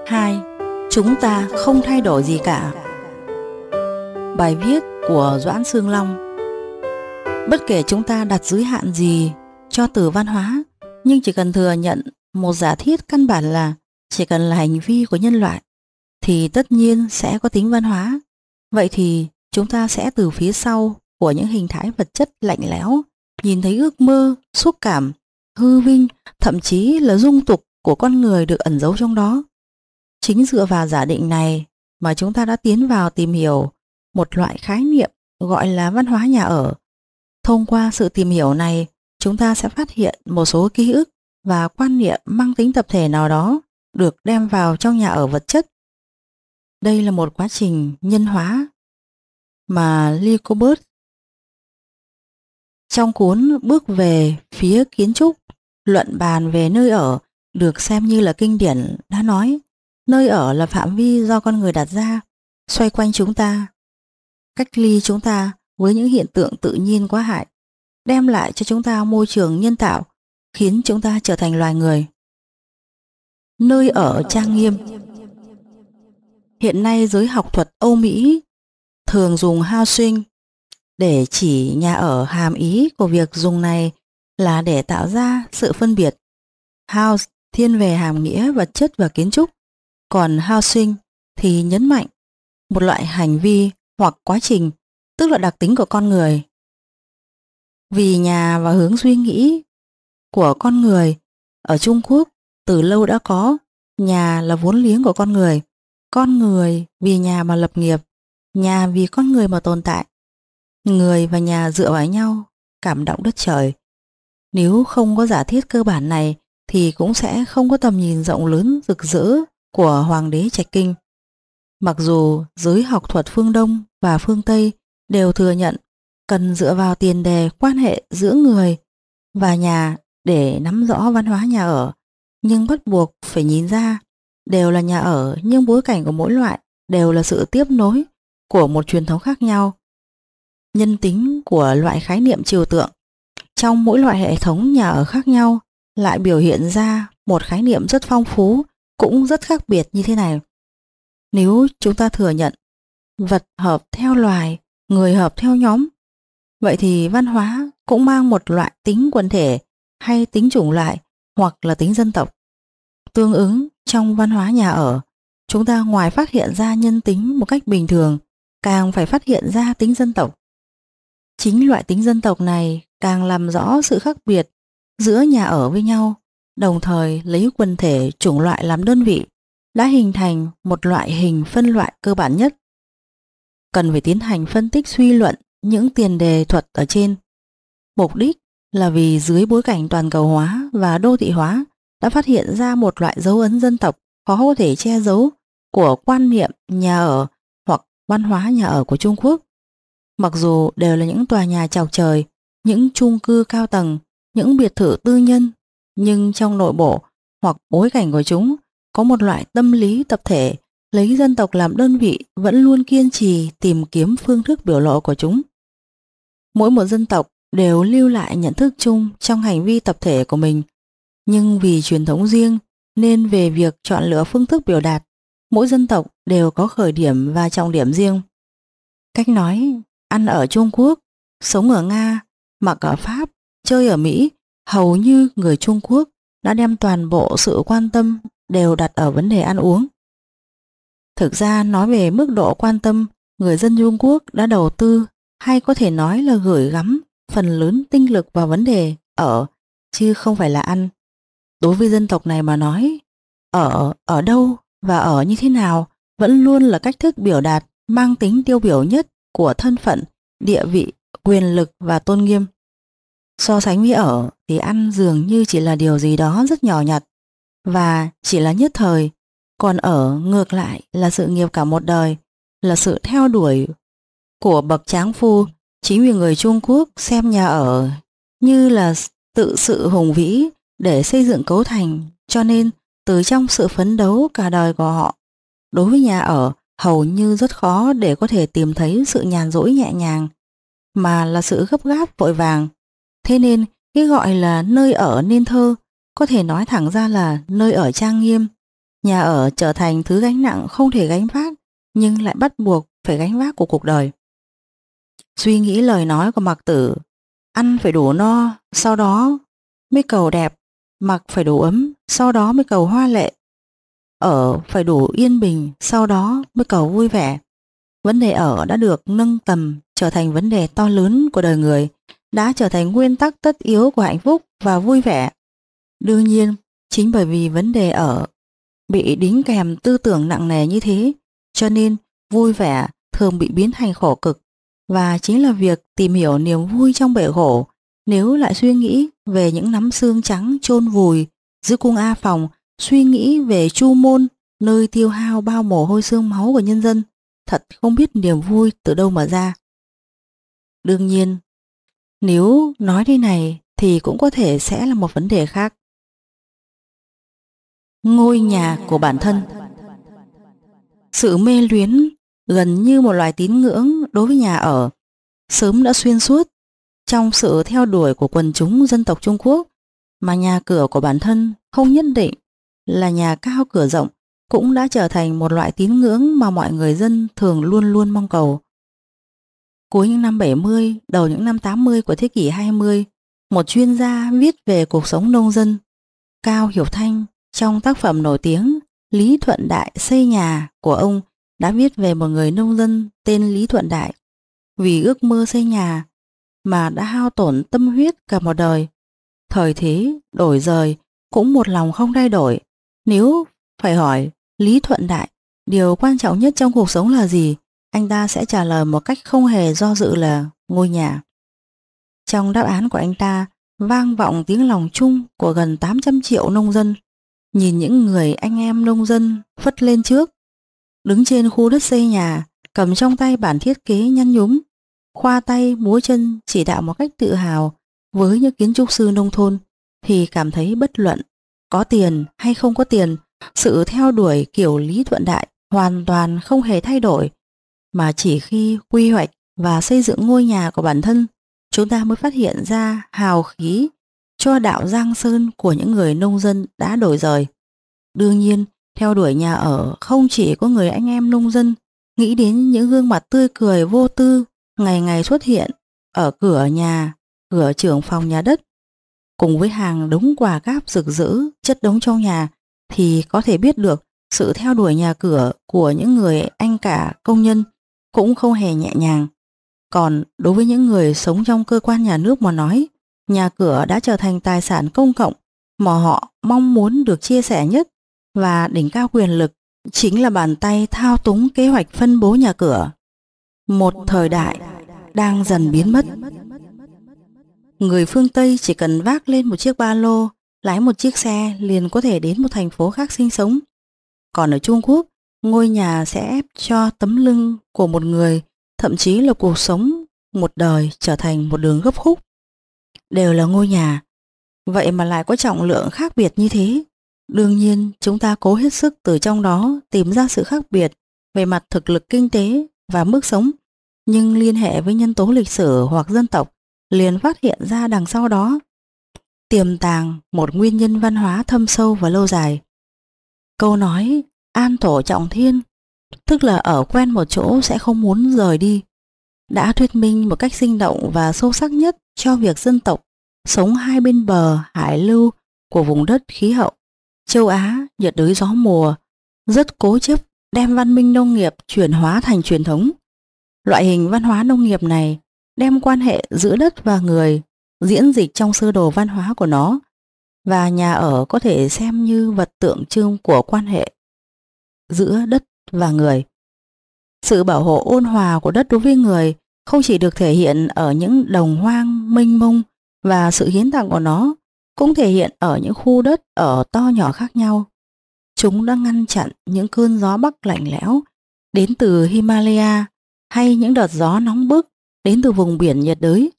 2. Chúng ta không thay đổi gì cả. Bài viết của Doãn Sương Long. Bất kể chúng ta đặt giới hạn gì cho từ văn hóa, nhưng chỉ cần thừa nhận một giả thiết căn bản là chỉ cần là hành vi của nhân loại thì tất nhiên sẽ có tính văn hóa. Vậy thì chúng ta sẽ từ phía sau của những hình thái vật chất lạnh lẽo nhìn thấy ước mơ, xúc cảm, hư vinh, thậm chí là dung tục của con người được ẩn giấu trong đó. Chính dựa vào giả định này mà chúng ta đã tiến vào tìm hiểu một loại khái niệm gọi là văn hóa nhà ở. Thông qua sự tìm hiểu này, chúng ta sẽ phát hiện một số ký ức và quan niệm mang tính tập thể nào đó được đem vào trong nhà ở vật chất. Đây là một quá trình nhân hóa mà Lycobert trong cuốn Bước về phía kiến trúc luận bàn về nơi ở được xem như là kinh điển đã nói. Nơi ở là phạm vi do con người đặt ra, xoay quanh chúng ta, cách ly chúng ta với những hiện tượng tự nhiên quá hại, đem lại cho chúng ta môi trường nhân tạo, khiến chúng ta trở thành loài người. Nơi ở trang nghiêm. Hiện nay giới học thuật Âu Mỹ thường dùng housing để chỉ nhà ở. Hàm ý của việc dùng này là để tạo ra sự phân biệt. House thiên về hàm nghĩa vật chất và kiến trúc, còn housing thì nhấn mạnh một loại hành vi hoặc quá trình, tức là đặc tính của con người. Vì nhà và hướng suy nghĩ của con người ở Trung Quốc từ lâu đã có, nhà là vốn liếng của con người vì nhà mà lập nghiệp, nhà vì con người mà tồn tại. Người và nhà dựa vào nhau, cảm động đất trời. Nếu không có giả thiết cơ bản này thì cũng sẽ không có tầm nhìn rộng lớn rực rỡ của Hoàng đế Trạch Kinh. Mặc dù giới học thuật phương Đông và phương Tây đều thừa nhận cần dựa vào tiền đề quan hệ giữa người và nhà để nắm rõ văn hóa nhà ở, nhưng bắt buộc phải nhìn ra đều là nhà ở, nhưng bối cảnh của mỗi loại đều là sự tiếp nối của một truyền thống khác nhau. Nhân tính của loại khái niệm trừu tượng trong mỗi loại hệ thống nhà ở khác nhau lại biểu hiện ra một khái niệm rất phong phú, cũng rất khác biệt như thế này. Nếu chúng ta thừa nhận vật hợp theo loài, người hợp theo nhóm, vậy thì văn hóa cũng mang một loại tính quần thể hay tính chủng loại hoặc là tính dân tộc. Tương ứng trong văn hóa nhà ở, chúng ta ngoài phát hiện ra nhân tính một cách bình thường, càng phải phát hiện ra tính dân tộc. Chính loại tính dân tộc này càng làm rõ sự khác biệt giữa nhà ở với nhau, đồng thời lấy quần thể chủng loại làm đơn vị, đã hình thành một loại hình phân loại cơ bản nhất. Cần phải tiến hành phân tích suy luận những tiền đề thuật ở trên. Mục đích là vì dưới bối cảnh toàn cầu hóa và đô thị hóa đã phát hiện ra một loại dấu ấn dân tộc khó có thể che giấu của quan niệm nhà ở hoặc văn hóa nhà ở của Trung Quốc. Mặc dù đều là những tòa nhà chọc trời, những chung cư cao tầng, những biệt thự tư nhân, nhưng trong nội bộ hoặc bối cảnh của chúng có một loại tâm lý tập thể lấy dân tộc làm đơn vị, vẫn luôn kiên trì tìm kiếm phương thức biểu lộ của chúng. Mỗi một dân tộc đều lưu lại nhận thức chung trong hành vi tập thể của mình, nhưng vì truyền thống riêng nên về việc chọn lựa phương thức biểu đạt, mỗi dân tộc đều có khởi điểm và trọng điểm riêng. Cách nói ăn ở Trung Quốc, sống ở Nga, mặc ở Pháp, chơi ở Mỹ, hầu như người Trung Quốc đã đem toàn bộ sự quan tâm đều đặt ở vấn đề ăn uống. Thực ra nói về mức độ quan tâm, người dân Trung Quốc đã đầu tư hay có thể nói là gửi gắm phần lớn tinh lực vào vấn đề ở, chứ không phải là ăn. Đối với dân tộc này mà nói, ở đâu và ở như thế nào vẫn luôn là cách thức biểu đạt mang tính tiêu biểu nhất của thân phận, địa vị, quyền lực và tôn nghiêm. So sánh với ở thì ăn dường như chỉ là điều gì đó rất nhỏ nhặt và chỉ là nhất thời, còn ở ngược lại là sự nghiệp cả một đời, là sự theo đuổi của bậc tráng phu. Chính vì người Trung Quốc xem nhà ở như là tự sự hùng vĩ để xây dựng cấu thành, cho nên từ trong sự phấn đấu cả đời của họ, đối với nhà ở hầu như rất khó để có thể tìm thấy sự nhàn rỗi nhẹ nhàng, mà là sự gấp gáp vội vàng. Thế nên cái gọi là nơi ở nên thơ có thể nói thẳng ra là nơi ở trang nghiêm, Nhà ở trở thành thứ gánh nặng không thể gánh vác, nhưng lại bắt buộc phải gánh vác của cuộc đời. Suy nghĩ lời nói của Mạc Tử: ăn phải đủ no, sau đó mới cầu đẹp; mặc phải đủ ấm, sau đó mới cầu hoa lệ; ở phải đủ yên bình, sau đó mới cầu vui vẻ. Vấn đề ở đã được nâng tầm trở thành vấn đề to lớn của đời người, đã trở thành nguyên tắc tất yếu của hạnh phúc và vui vẻ. Đương nhiên, chính bởi vì vấn đề ở bị đính kèm tư tưởng nặng nề như thế, cho nên vui vẻ thường bị biến thành khổ cực. Và chính là việc tìm hiểu niềm vui trong bể khổ, nếu lại suy nghĩ về những nắm xương trắng chôn vùi giữa cung A Phòng, suy nghĩ về Chu Môn, nơi tiêu hao bao mồ hôi xương máu của nhân dân, thật không biết niềm vui từ đâu mà ra. Đương nhiên, nếu nói thế này thì cũng có thể sẽ là một vấn đề khác. Ngôi nhà của bản thân. Sự mê luyến gần như một loài tín ngưỡng đối với nhà ở sớm đã xuyên suốt trong sự theo đuổi của quần chúng dân tộc Trung Quốc, mà nhà cửa của bản thân không nhất định là nhà cao cửa rộng cũng đã trở thành một loại tín ngưỡng mà mọi người dân thường luôn luôn mong cầu. Cuối những năm 70, đầu những năm 80 của thế kỷ 20, một chuyên gia viết về cuộc sống nông dân, Cao Hiểu Thanh, trong tác phẩm nổi tiếng Lý Thuận Đại xây nhà của ông, đã viết về một người nông dân tên Lý Thuận Đại. Vì ước mơ xây nhà mà đã hao tổn tâm huyết cả một đời. Thời thế đổi dời cũng một lòng không thay đổi. Nếu phải hỏi Lý Thuận Đại điều quan trọng nhất trong cuộc sống là gì, anh ta sẽ trả lời một cách không hề do dự là ngôi nhà. Trong đáp án của anh ta vang vọng tiếng lòng chung của gần 800 triệu nông dân. Nhìn những người anh em nông dân phất lên trước, đứng trên khu đất xây nhà, cầm trong tay bản thiết kế nhăn nhúm, khoa tay múa chân chỉ đạo một cách tự hào với những kiến trúc sư nông thôn, thì cảm thấy bất luận có tiền hay không có tiền, sự theo đuổi kiểu Lý Thuận Đại hoàn toàn không hề thay đổi, mà chỉ khi quy hoạch và xây dựng ngôi nhà của bản thân, chúng ta mới phát hiện ra hào khí cho đạo Giang Sơn của những người nông dân đã đổi rời. Đương nhiên, theo đuổi nhà ở không chỉ có người anh em nông dân, nghĩ đến những gương mặt tươi cười vô tư ngày ngày xuất hiện ở cửa nhà, cửa trưởng phòng nhà đất, cùng với hàng đống quà cáp rực rỡ chất đống trong nhà, thì có thể biết được sự theo đuổi nhà cửa của những người anh cả công nhân cũng không hề nhẹ nhàng. Còn đối với những người sống trong cơ quan nhà nước mà nói, nhà cửa đã trở thành tài sản công cộng mà họ mong muốn được chia sẻ nhất, và đỉnh cao quyền lực chính là bàn tay thao túng kế hoạch phân bố nhà cửa. Một thời đại đang dần biến mất. Người phương Tây chỉ cần vác lên một chiếc ba lô, lái một chiếc xe liền có thể đến một thành phố khác sinh sống. Còn ở Trung Quốc, ngôi nhà sẽ ép cho tấm lưng của một người, thậm chí là cuộc sống một đời, trở thành một đường gấp khúc. Đều là ngôi nhà, vậy mà lại có trọng lượng khác biệt như thế. Đương nhiên, chúng ta cố hết sức từ trong đó tìm ra sự khác biệt về mặt thực lực kinh tế và mức sống, nhưng liên hệ với nhân tố lịch sử hoặc dân tộc, liền phát hiện ra đằng sau đó tiềm tàng một nguyên nhân văn hóa thâm sâu và lâu dài. Câu nói an thổ trọng thiên, tức là ở quen một chỗ sẽ không muốn rời đi, đã thuyết minh một cách sinh động và sâu sắc nhất cho việc dân tộc sống hai bên bờ hải lưu của vùng đất khí hậu châu Á nhiệt đới gió mùa rất cố chấp đem văn minh nông nghiệp chuyển hóa thành truyền thống. Loại hình văn hóa nông nghiệp này đem quan hệ giữa đất và người diễn dịch trong sơ đồ văn hóa của nó, và nhà ở có thể xem như vật tượng trưng của quan hệ giữa đất và người. Sự bảo hộ ôn hòa của đất đối với người không chỉ được thể hiện ở những đồng hoang mênh mông, và sự hiến tặng của nó cũng thể hiện ở những khu đất ở to nhỏ khác nhau. Chúng đã ngăn chặn những cơn gió bắc lạnh lẽo đến từ Himalaya, hay những đợt gió nóng bức đến từ vùng biển nhiệt đới.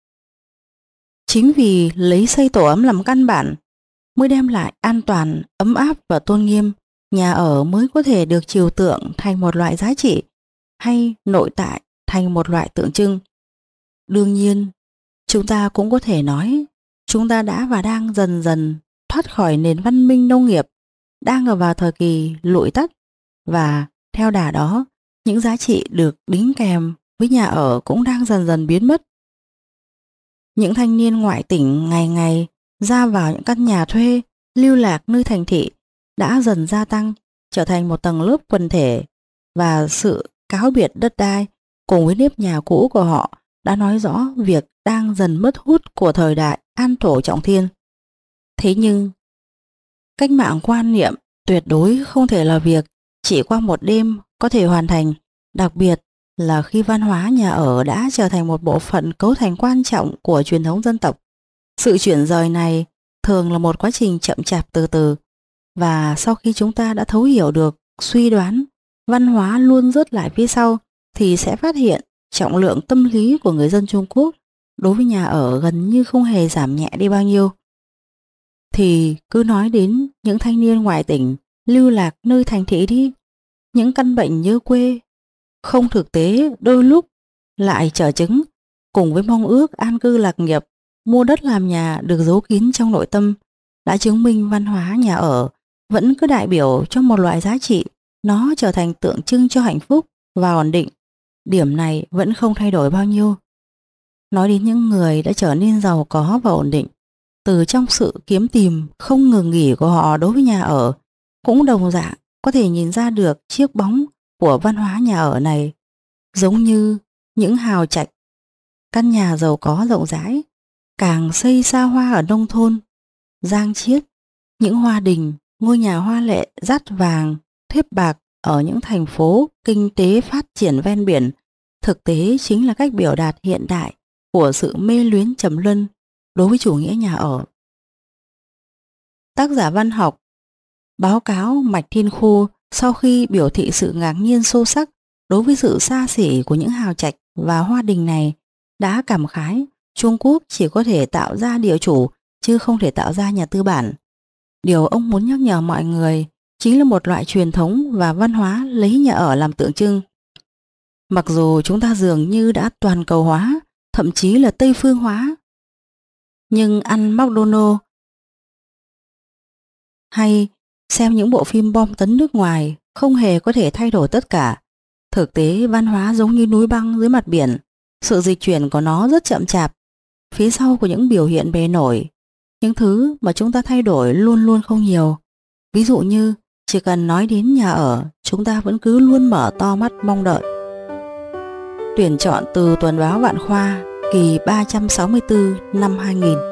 Chính vì lấy xây tổ ấm làm căn bản mới đem lại an toàn, ấm áp và tôn nghiêm, nhà ở mới có thể được trừu tượng thành một loại giá trị, hay nội tại thành một loại tượng trưng. Đương nhiên, chúng ta cũng có thể nói chúng ta đã và đang dần dần thoát khỏi nền văn minh nông nghiệp, đang ở vào thời kỳ lụi tắt, và theo đà đó, những giá trị được đính kèm với nhà ở cũng đang dần dần biến mất. Những thanh niên ngoại tỉnh ngày ngày ra vào những căn nhà thuê, lưu lạc nơi thành thị đã dần gia tăng, trở thành một tầng lớp quần thể, và sự cáo biệt đất đai cùng với nếp nhà cũ của họ đã nói rõ việc đang dần mất hút của thời đại an thổ trọng thiên. Thế nhưng, cách mạng quan niệm tuyệt đối không thể là việc chỉ qua một đêm có thể hoàn thành, đặc biệt là khi văn hóa nhà ở đã trở thành một bộ phận cấu thành quan trọng của truyền thống dân tộc. Sự chuyển rời này thường là một quá trình chậm chạp từ từ, và sau khi chúng ta đã thấu hiểu được suy đoán văn hóa luôn rớt lại phía sau, thì sẽ phát hiện trọng lượng tâm lý của người dân Trung Quốc đối với nhà ở gần như không hề giảm nhẹ đi bao nhiêu. Thì cứ nói đến những thanh niên ngoại tỉnh lưu lạc nơi thành thị đi, những căn bệnh nhớ quê, không thực tế đôi lúc lại trở chứng, cùng với mong ước an cư lạc nghiệp, mua đất làm nhà được giấu kín trong nội tâm, đã chứng minh văn hóa nhà ở vẫn cứ đại biểu cho một loại giá trị, nó trở thành tượng trưng cho hạnh phúc và ổn định. Điểm này vẫn không thay đổi bao nhiêu. Nói đến những người đã trở nên giàu có và ổn định từ trong sự kiếm tìm không ngừng nghỉ của họ đối với nhà ở, cũng đồng dạng có thể nhìn ra được chiếc bóng của văn hóa nhà ở này. Giống như những hào trạch, căn nhà giàu có rộng rãi, càng xây xa hoa ở nông thôn, Giang Chiết, những hoa đình, ngôi nhà hoa lệ dát vàng, thép bạc ở những thành phố kinh tế phát triển ven biển, thực tế chính là cách biểu đạt hiện đại của sự mê luyến trầm luân đối với chủ nghĩa nhà ở. Tác giả văn học báo cáo Mạch Thiên Khu sau khi biểu thị sự ngạc nhiên sâu sắc đối với sự xa xỉ của những hào trạch và hoa đình này, đã cảm khái Trung Quốc chỉ có thể tạo ra địa chủ chứ không thể tạo ra nhà tư bản. Điều ông muốn nhắc nhở mọi người chính là một loại truyền thống và văn hóa lấy nhà ở làm tượng trưng. Mặc dù chúng ta dường như đã toàn cầu hóa, thậm chí là Tây phương hóa, nhưng ăn McDonald's hay xem những bộ phim bom tấn nước ngoài không hề có thể thay đổi tất cả. Thực tế văn hóa giống như núi băng dưới mặt biển, sự dịch chuyển của nó rất chậm chạp. Phía sau của những biểu hiện bề nổi, những thứ mà chúng ta thay đổi luôn luôn không nhiều. Ví dụ như chỉ cần nói đến nhà ở, chúng ta vẫn cứ luôn mở to mắt mong đợi. Tuyển chọn từ Tuần báo Vạn Khoa kỳ 364 năm 2000.